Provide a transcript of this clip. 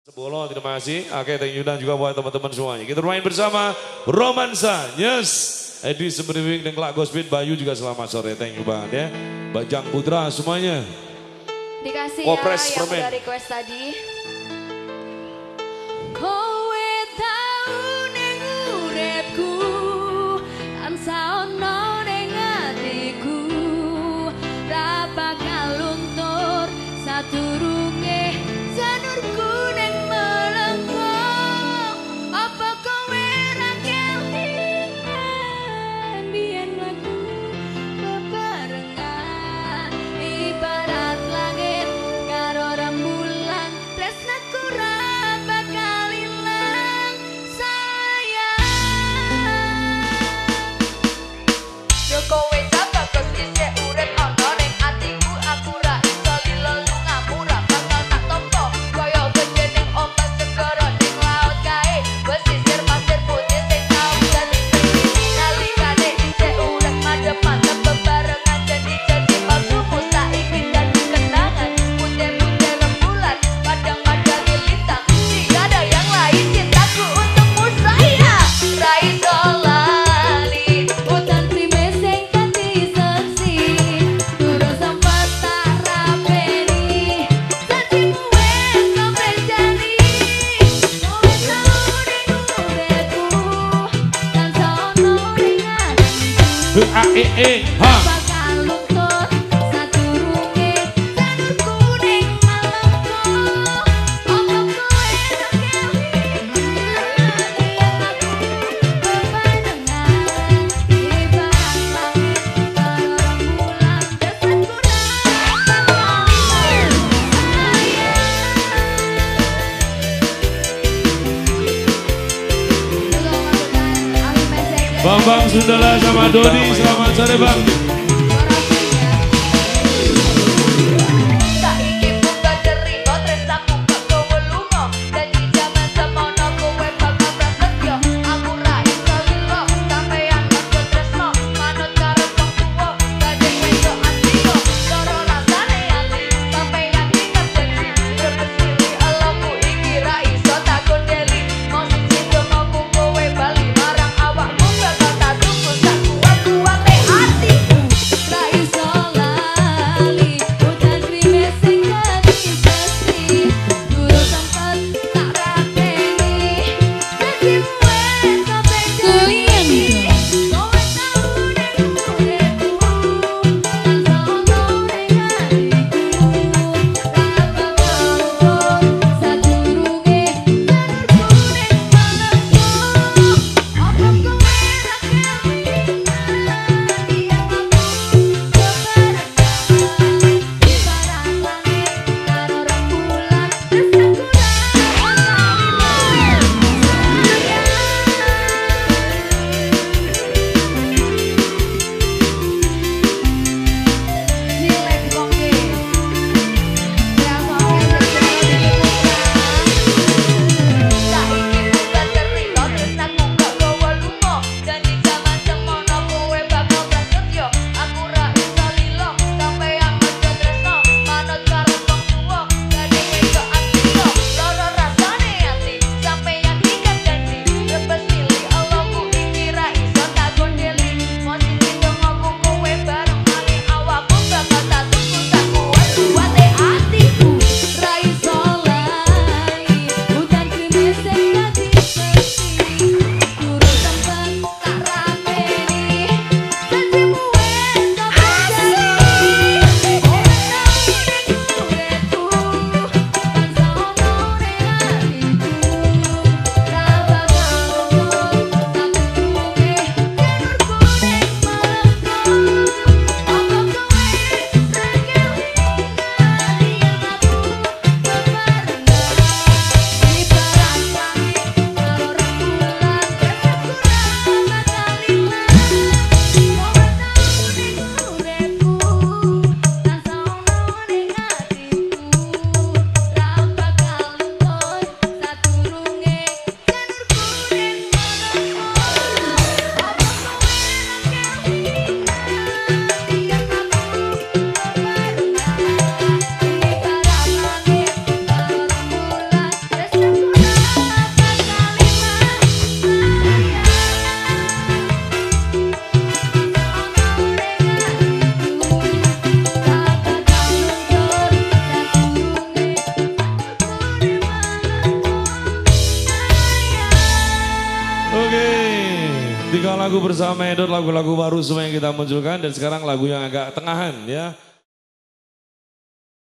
Sebolo, terima kasih. Oke, thank you dan juga buat teman-teman semuanya. Kita main bersama Romansa, yes. Edi Sembriwing dan Kelak Gospin, Bayu juga selamat sore, thank you banget ya. Bajang Putra semuanya. Dikasih Kopres, ya yang permen. udah request tadi. Kowe tau ning uripku, tansah ono ning atiku, ra bakal luntur sadurunge janurku ning melengkung. Apa kowe ra kelingan biyen lagu bebarengan ibarat langit karo rembulan, tresnaku ra bakal ilang sayang. Yo kowe jaga kos isih urip ana ning atiku, aku ra iso lilo lungamu ra bakal tak tompo. Kaya gede ning ombak segara ning laut kae, pesisir pasir putih sing tau dadi seni. Nalikane isih urip madhep-madhep bebarengan, janji-janji palsumu saiki dadi kenangan. Putih-putih rembulan, padang-padangi lintang, jika ada yang lain cintaku untukmu sayang. Ra iso lali hutan primes sing kanthi seksi, durung sempet tak rapeni janjimu wes sampe jani. Kowe tau ning uripku, tansah ono ning atiku, Ha. bakal luntur sadurunge janurku ning melengkung. Apa kowe ra kelingan biyen aku bebarengan ibarat langit karo rembulan, tresnaku ra bakal ilang sayang. Bambang Sundala sama Dodi, selamat sore Bang. Saiki buka cerita tresnaku gak kowe lunga, janji jaman semono kowe bakal prasetyo. Aku ra iso lilo sampeyan mergo tresno, manut karo wong tuwa gading wedok asliyo. Loro rasane ati sampeyan inget janji, berbesili elokku iki ra iso tak kondeli. Mau siji dongaku kowe bali marang awakmu, bakal tak tunggu sak kuat-kuate atiku. Tiga lagu bersama Edot, lagu-lagu baru semua yang kita munculkan. Dan sekarang lagu yang agak tengahan ya.